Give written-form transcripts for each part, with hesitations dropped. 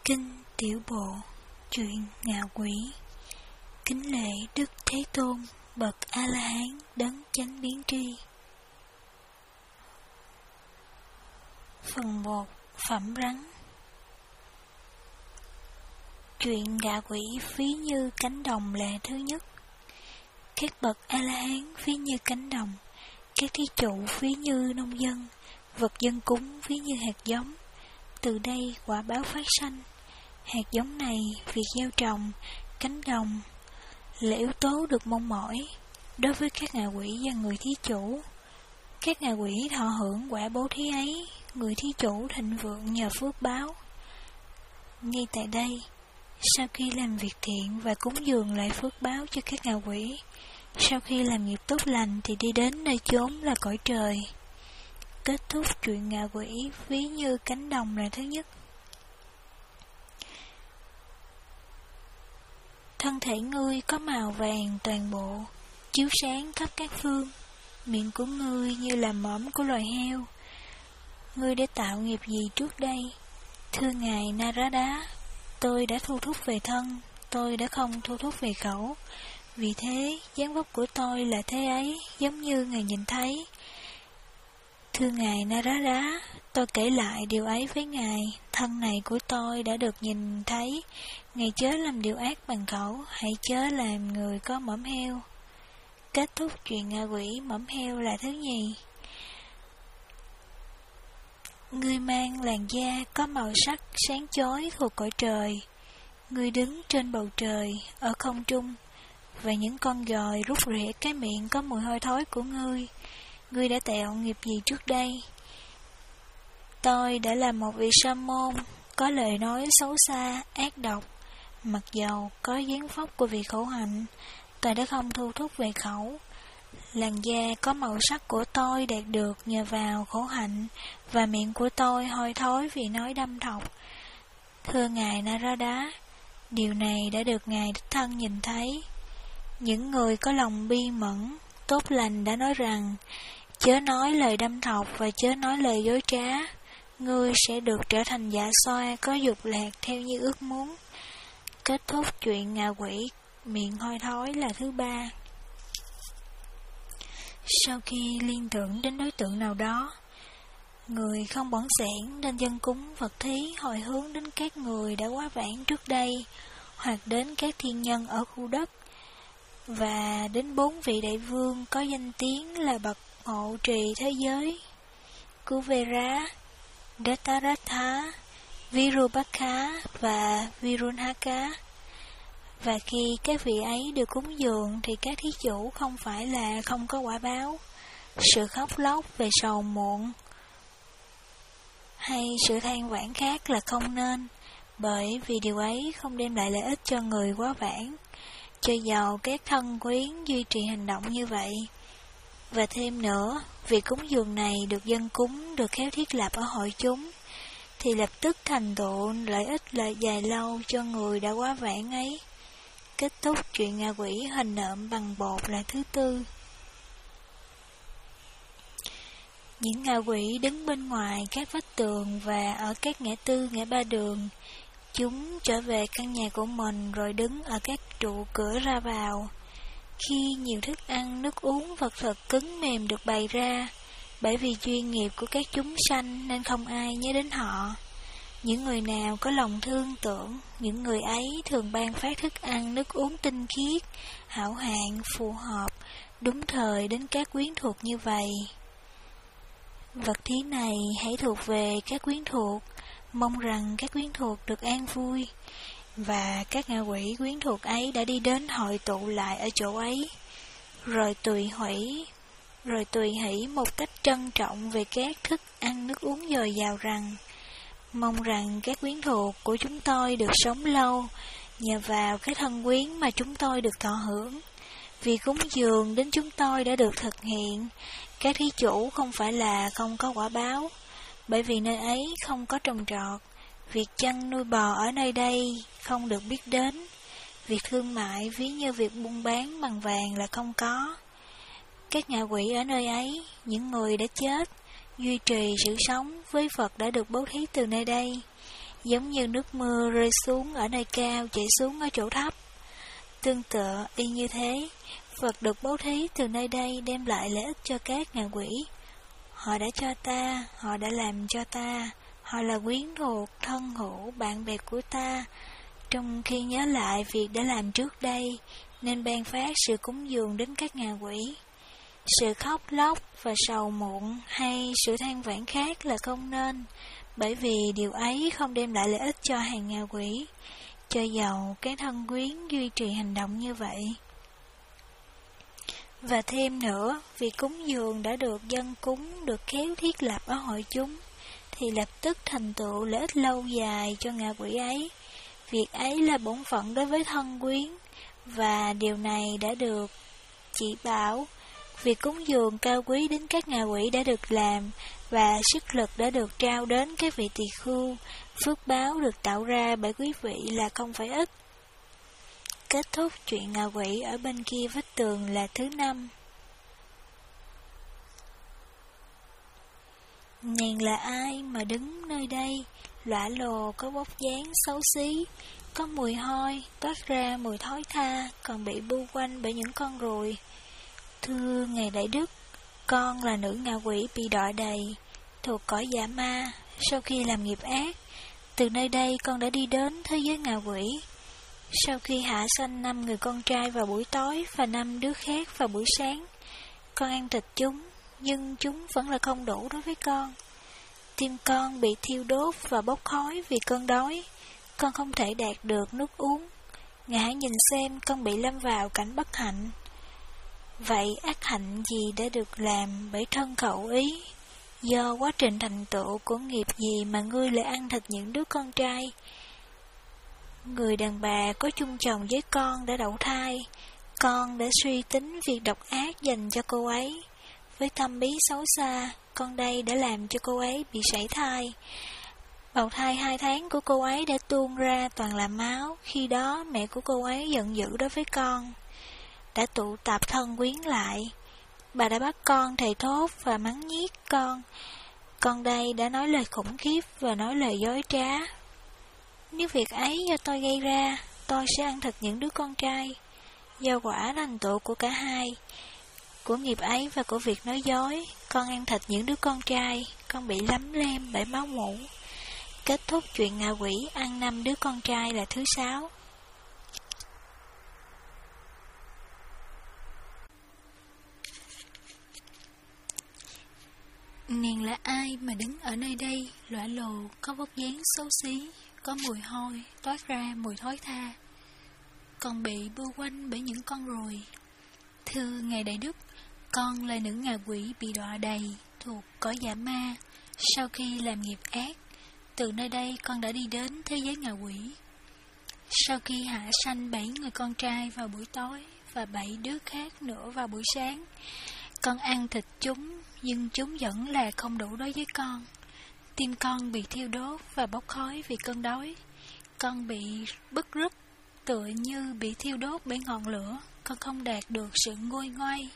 Kinh Tiểu Bộ, truyện ngạ quỷ. Kính lễ Đức Thế Tôn, bậc A-la-hán đấng chánh biến tri. Phần 1. Phẩm rắn. Chuyện ngạ quỷ ví như cánh đồng là thứ nhất. Các bậc A-la-hán ví như cánh đồng, các thí chủ ví như nông dân, vật dân cúng ví như hạt giống. Từ đây quả báo phát sanh. Hạt giống này việc gieo trồng, cánh đồng là yếu tố được mong mỏi đối với các ngạ quỷ và người thí chủ. Các ngạ quỷ thọ hưởng quả bố thí ấy, người thí chủ thịnh vượng nhờ phước báo. Ngay tại đây, sau khi làm việc thiện và cúng dường lại phước báo cho các ngạ quỷ, sau khi làm nghiệp tốt lành thì đi đến nơi chốn là cõi trời. Kết thúc chuyện ngạ quỷ ví như cánh đồng là thứ nhất. Thân thể ngươi có màu vàng toàn bộ, chiếu sáng khắp các phương. Miệng của ngươi như là mõm của loài heo. Ngươi đã tạo nghiệp gì trước đây? Thưa ngài Narada, tôi đã thu thúc về thân, tôi đã không thu thúc về khẩu. Vì thế, dáng vóc của tôi là thế ấy, giống như ngài nhìn thấy. Thưa ngài Narada, tôi kể lại điều ấy với ngài. Thân này của tôi đã được nhìn thấy. Ngài chớ làm điều ác bằng khẩu, hãy chớ làm người có mõm heo. Kết thúc chuyện ngạ quỷ mõm heo là thứ nhì. Ngươi mang làn da có màu sắc sáng chói thuộc cõi trời. Ngươi đứng trên bầu trời, ở không trung, và những con gòi rút rễ cái miệng có mùi hôi thối của ngươi. Ngươi đã tạo nghiệp gì trước đây? Tôi đã là một vị sa môn, có lời nói xấu xa, ác độc. Mặc dầu có dáng vóc của vị khổ hạnh, tôi đã không thu thúc về khẩu. Làn da có màu sắc của tôi đạt được nhờ vào khổ hạnh, và miệng của tôi hôi thối vì nói đâm thọc. Thưa ngài Narada, điều này đã được ngài đích thân nhìn thấy. Những người có lòng bi mẫn, tốt lành đã nói rằng, chớ nói lời đâm thọc và chớ nói lời dối trá. Ngươi sẽ được trở thành dạ xoa có dục lạc theo như ước muốn. Kết thúc chuyện ngạ quỷ miệng hôi thối là thứ ba. Sau khi liên tưởng đến đối tượng nào đó, người không bỏng sẻn nên dâng cúng vật thí hồi hướng đến các người đã quá vãng trước đây, hoặc đến các thiên nhân ở khu đất, và đến 4 vị đại vương có danh tiếng là bậc hộ trì thế giới: Kuvera, Dattaratha, Virubakha và Virunhaka. Và khi các vị ấy được cúng dường thì các thí chủ không phải là không có quả báo. Sự khóc lóc về sầu muộn hay sự than vãn khác là không nên, bởi vì điều ấy không đem lại lợi ích cho người quá vãng, cho dầu các thân quyến duy trì hành động như vậy. Và thêm nữa, việc cúng dường này được dân cúng được khéo thiết lập ở hội chúng, thì lập tức thành tựu lợi ích lợi dài lâu cho người đã quá vãng ấy. Kết thúc chuyện ngạ quỷ hình nộm bằng bột là thứ tư. Những ngạ quỷ đứng bên ngoài các vách tường và ở các ngã tư ngã ba đường. Chúng trở về căn nhà của mình rồi đứng ở các trụ cửa ra vào. Khi nhiều thức ăn, nước uống, vật thực cứng mềm được bày ra, bởi vì chuyên nghiệp của các chúng sanh nên không ai nhớ đến họ. Những người nào có lòng thương tưởng, những người ấy thường ban phát thức ăn, nước uống tinh khiết, hảo hạng, phù hợp, đúng thời đến các quyến thuộc như vậy. Vật thí này hãy thuộc về các quyến thuộc, mong rằng các quyến thuộc được an vui. Và các ngạ quỷ quyến thuộc ấy đã đi đến hội tụ lại ở chỗ ấy, rồi tùy hỷ một cách trân trọng về các thức ăn nước uống dồi dào rằng, mong rằng các quyến thuộc của chúng tôi được sống lâu, nhờ vào cái thân quyến mà chúng tôi được thọ hưởng. Vì cúng dường đến chúng tôi đã được thực hiện, các thí chủ không phải là không có quả báo, bởi vì nơi ấy không có trồng trọt. Việc chăn nuôi bò ở nơi đây không được biết đến. Việc thương mại ví như việc buôn bán bằng vàng là không có. Các ngạ quỷ ở nơi ấy, những người đã chết, duy trì sự sống với Phật đã được bố thí từ nơi đây. giống như nước mưa rơi xuống ở nơi cao chảy xuống ở chỗ thấp. Tương tự y như thế, Phật được bố thí từ nơi đây đem lại lợi ích cho các ngạ quỷ. Họ đã cho ta, họ đã làm cho ta, họ là quyến thuộc, thân hữu, bạn bè của ta. Trong khi nhớ lại việc đã làm trước đây, nên ban phát sự cúng dường đến các ngạ quỷ. Sự khóc lóc và sầu muộn hay sự than vãn khác là không nên, bởi vì điều ấy không đem lại lợi ích cho hàng ngạ quỷ, cho dầu cái thân quyến duy trì hành động như vậy. Và thêm nữa, việc cúng dường đã được dân cúng, được khéo thiết lập ở hội chúng, thì lập tức thành tựu lợi ích lâu dài cho ngạ quỷ ấy. Việc ấy là bổn phận đối với thân quyến, và điều này đã được chỉ bảo. Việc cúng dường cao quý đến các ngạ quỷ đã được làm, và sức lực đã được trao đến các vị tỳ khưu. Phước báo được tạo ra bởi quý vị là không phải ít. Kết thúc chuyện ngạ quỷ ở bên kia vách tường là thứ 5. Nàng là ai mà đứng nơi đây, lõa lồ, có vóc dáng xấu xí, có mùi hôi, toát ra mùi thối tha, còn bị bu quanh bởi những con ruồi. Thưa Ngài Đại Đức, con là nữ ngạ quỷ bị đọa đầy, thuộc cõi dạ ma. Sau khi làm nghiệp ác, từ nơi đây con đã đi đến thế giới ngạ quỷ. Sau khi hạ sanh 5 người con trai vào buổi tối và 5 đứa khác vào buổi sáng, con ăn thịt chúng, nhưng chúng vẫn là không đủ đối với con. Tim con bị thiêu đốt và bốc khói vì cơn đói, con không thể đạt được nước uống. Ngài hãy nhìn xem con bị lâm vào cảnh bất hạnh. Vậy ác hạnh gì đã được làm bởi thân khẩu ý? Do quá trình thành tựu của nghiệp gì mà ngươi lại ăn thịt những đứa con trai? Người đàn bà có chung chồng với con đã đậu thai, con đã suy tính việc độc ác dành cho cô ấy. Với tâm bí xấu xa, con đây đã làm cho cô ấy bị sảy thai. Bào thai 2 tháng của cô ấy đã tuôn ra toàn là máu. Khi đó mẹ của cô ấy giận dữ đối với con, đã tụ tập thân quyến lại. Bà đã bắt con thề thốt và mắng nhiếc con. Con đây đã nói lời khủng khiếp và nói lời dối trá. Nếu việc ấy do tôi gây ra, tôi sẽ ăn thịt những đứa con trai. Do quả thành tựu của cả hai, của nghiệp ấy và của việc nói dối, con ăn thịt những đứa con trai, con bị lấm lem bởi máu mủ. Kết thúc chuyện ngạ quỷ ăn 5 đứa con trai là thứ 6. Nàng là ai mà đứng ở nơi đây, lõa lồ, có vóc dáng xấu xí, có mùi hôi, toát ra mùi thối tha, còn bị bưu quanh bởi những con ruồi? Thưa Ngài Đại Đức, con là nữ ngạ quỷ bị đọa đầy, thuộc cõi dạ ma. Sau khi làm nghiệp ác, từ nơi đây con đã đi đến thế giới ngạ quỷ. Sau khi hạ sanh 7 người con trai vào buổi tối và 7 đứa khác nữa vào buổi sáng, con ăn thịt chúng, nhưng chúng vẫn là không đủ đối với con. Tim con bị thiêu đốt và bốc khói vì cơn đói. Con bị bứt rứt, tựa như bị thiêu đốt bởi ngọn lửa. Con không đạt được sự nguôi ngoai.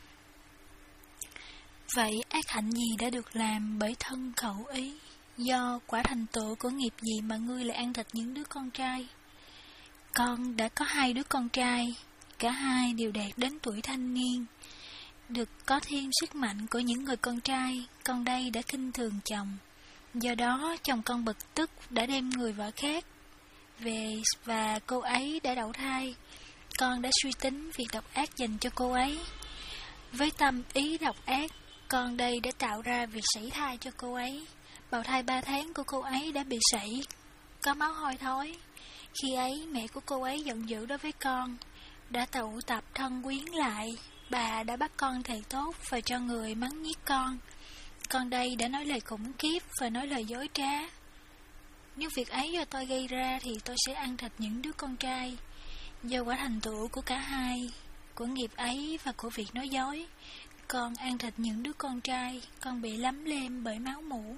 Vậy ác hạnh gì đã được làm bởi thân khẩu ý? Do quả thành tựu của nghiệp gì mà ngươi lại ăn thịt những đứa con trai? Con đã có 2 đứa con trai, cả hai đều đạt đến tuổi thanh niên. Được có thêm sức mạnh của những người con trai, con đây đã khinh thường chồng. Do đó chồng con bực tức đã đem người vợ khác về và cô ấy đã đậu thai. Con đã suy tính việc độc ác dành cho cô ấy. Với tâm ý độc ác, con đây đã tạo ra việc sảy thai cho cô ấy. Bào thai 3 tháng của cô ấy đã bị sảy, có máu hôi thối. Khi ấy mẹ của cô ấy giận dữ đối với con, đã tụ tập thân quyến lại. Bà đã bắt con thề tốt và cho người mắng nhiếc con. Con đây đã nói lời khủng khiếp và nói lời dối trá. Nếu việc ấy do tôi gây ra thì tôi sẽ ăn thịt những đứa con trai. Do quả thành tựu của cả hai, của nghiệp ấy và của việc nói dối, con ăn thịt những đứa con trai, con bị lấm lem bởi máu mủ.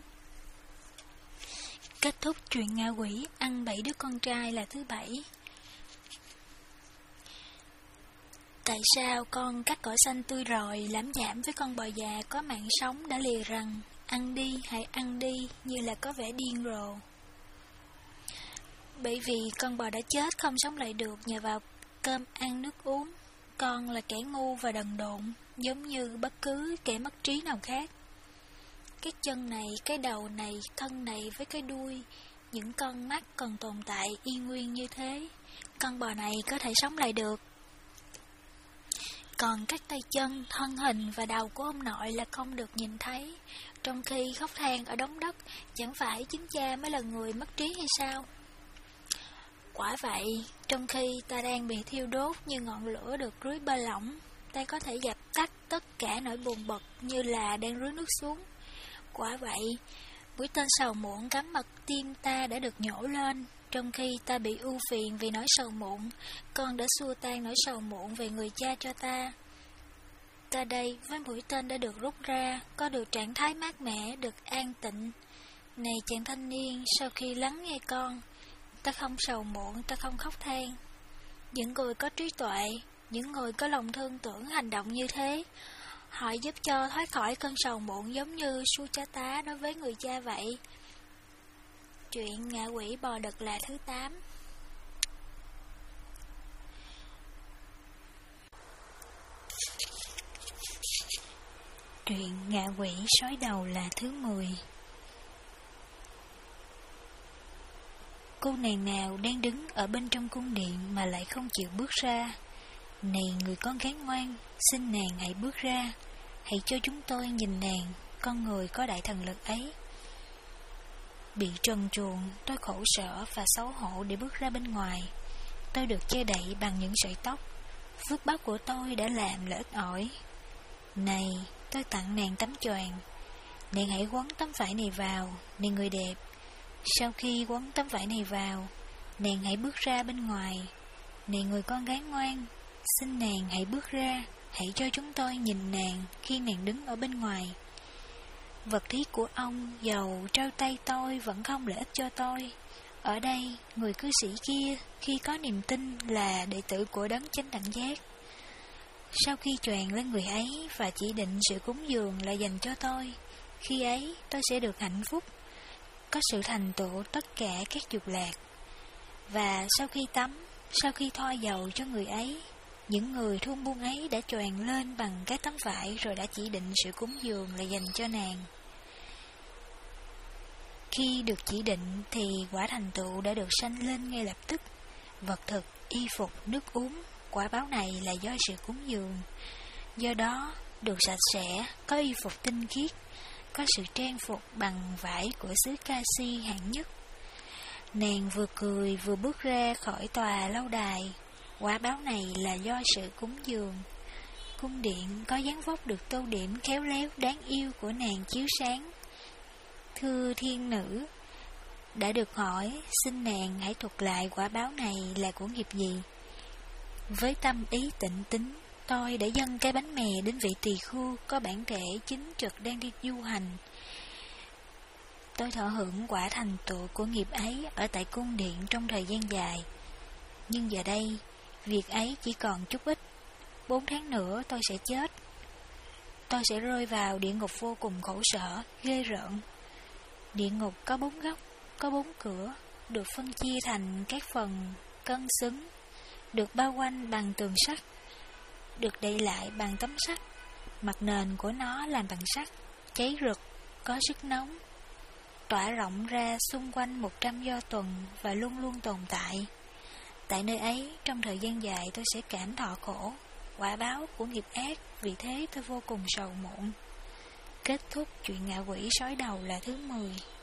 Kết thúc chuyện ngạ quỷ ăn 7 đứa con trai là thứ 7. Tại sao con cắt cỏ xanh tươi rồi lãm nhảm với con bò già có mạng sống đã lìa răng? Ăn đi, hãy ăn đi, như là có vẻ điên rồ. Bởi vì con bò đã chết không sống lại được nhờ vào cơm ăn nước uống. Con là kẻ ngu và đần độn, giống như bất cứ kẻ mất trí nào khác. Cái chân này, cái đầu này, thân này với cái đuôi, những con mắt còn tồn tại y nguyên như thế. Con bò này có thể sống lại được. Còn các tay chân, thân hình và đầu của ông nội là không được nhìn thấy. Trong khi khóc than ở đống đất, chẳng phải chính cha mới là người mất trí hay sao? Quả vậy, trong khi ta đang bị thiêu đốt như ngọn lửa được rưới bơ lỏng, ta có thể dập tắt tất cả nỗi buồn bực như là đang rưới nước xuống. Quả vậy, mũi tên sầu muộn cắm mặt tim ta đã được nhổ lên. Trong khi ta bị ưu phiền vì nỗi sầu muộn, con đã xua tan nỗi sầu muộn về người cha cho ta. Ta đây với mũi tên đã được rút ra, có được trạng thái mát mẻ, được an tịnh. Này chàng thanh niên, sau khi lắng nghe con, ta không sầu muộn, ta không khóc than. Những người có trí tuệ, những người có lòng thương tưởng hành động như thế, họ giúp cho thoát khỏi cơn sầu muộn giống như Suchata đối với người cha vậy. Chuyện ngạ quỷ bò đực là thứ 8. Chuyện ngạ quỷ sói đầu là thứ 10. Cô nàng nào đang đứng ở bên trong cung điện mà lại không chịu bước ra? Này người con gái ngoan, xin nàng hãy bước ra, hãy cho chúng tôi nhìn nàng, con người có đại thần lực ấy. Bị trần truồng, tôi khổ sở và xấu hổ để bước ra bên ngoài. Tôi được che đậy bằng những sợi tóc. Phước báo của tôi đã làm là ít ỏi. Này, tôi tặng nàng tấm choàng. Nàng hãy quấn tấm vải này vào, này người đẹp. Sau khi quấn tấm vải này vào, nàng hãy bước ra bên ngoài. Này người con gái ngoan, xin nàng hãy bước ra, hãy cho chúng tôi nhìn nàng khi nàng đứng ở bên ngoài. Vật thí của ông dầu trao tay tôi vẫn không lợi ích cho tôi. Ở đây, người cư sĩ kia khi có niềm tin là đệ tử của đấng chánh đẳng giác. Sau khi choàng lên người ấy và chỉ định sự cúng dường là dành cho tôi, khi ấy tôi sẽ được hạnh phúc, có sự thành tựu tất cả các dục lạc. Và sau khi tắm, sau khi thoa dầu cho người ấy, những người thôn buôn ấy đã choàng lên bằng cái tấm vải rồi đã chỉ định sự cúng dường là dành cho nàng. Khi được chỉ định thì quả thành tựu đã được sanh lên ngay lập tức. Vật thực, y phục, nước uống, quả báo này là do sự cúng dường. Do đó, được sạch sẽ, có y phục tinh khiết, có sự trang phục bằng vải của xứ Kasi hạng nhất. Nàng vừa cười vừa bước ra khỏi tòa lâu đài. Quả báo này là do sự cúng dường. Cung điện có dáng vóc được tô điểm khéo léo đáng yêu của nàng chiếu sáng. Thưa thiên nữ, đã được hỏi, xin nàng hãy thuật lại quả báo này là của nghiệp gì. Với tâm ý tịnh tín, tôi đã dâng cái bánh mè đến vị tỳ khưu có bản thể chính trực đang đi du hành. Tôi thọ hưởng quả thành tựu của nghiệp ấy ở tại cung điện trong thời gian dài. Nhưng giờ đây, việc ấy chỉ còn chút ít. 4 tháng nữa tôi sẽ chết. Tôi sẽ rơi vào địa ngục vô cùng khổ sở, ghê rợn. Địa ngục có 4 góc, có 4 cửa, được phân chia thành các phần cân xứng, được bao quanh bằng tường sắt, được đậy lại bằng tấm sắt. Mặt nền của nó làm bằng sắt, cháy rực, có sức nóng, tỏa rộng ra xung quanh 100 do tuần và luôn luôn tồn tại. Tại nơi ấy, trong thời gian dài tôi sẽ cảm thọ khổ, quả báo của nghiệp ác, vì thế tôi vô cùng sầu muộn. Kết thúc chuyện ngạ quỷ sói đầu là thứ 10.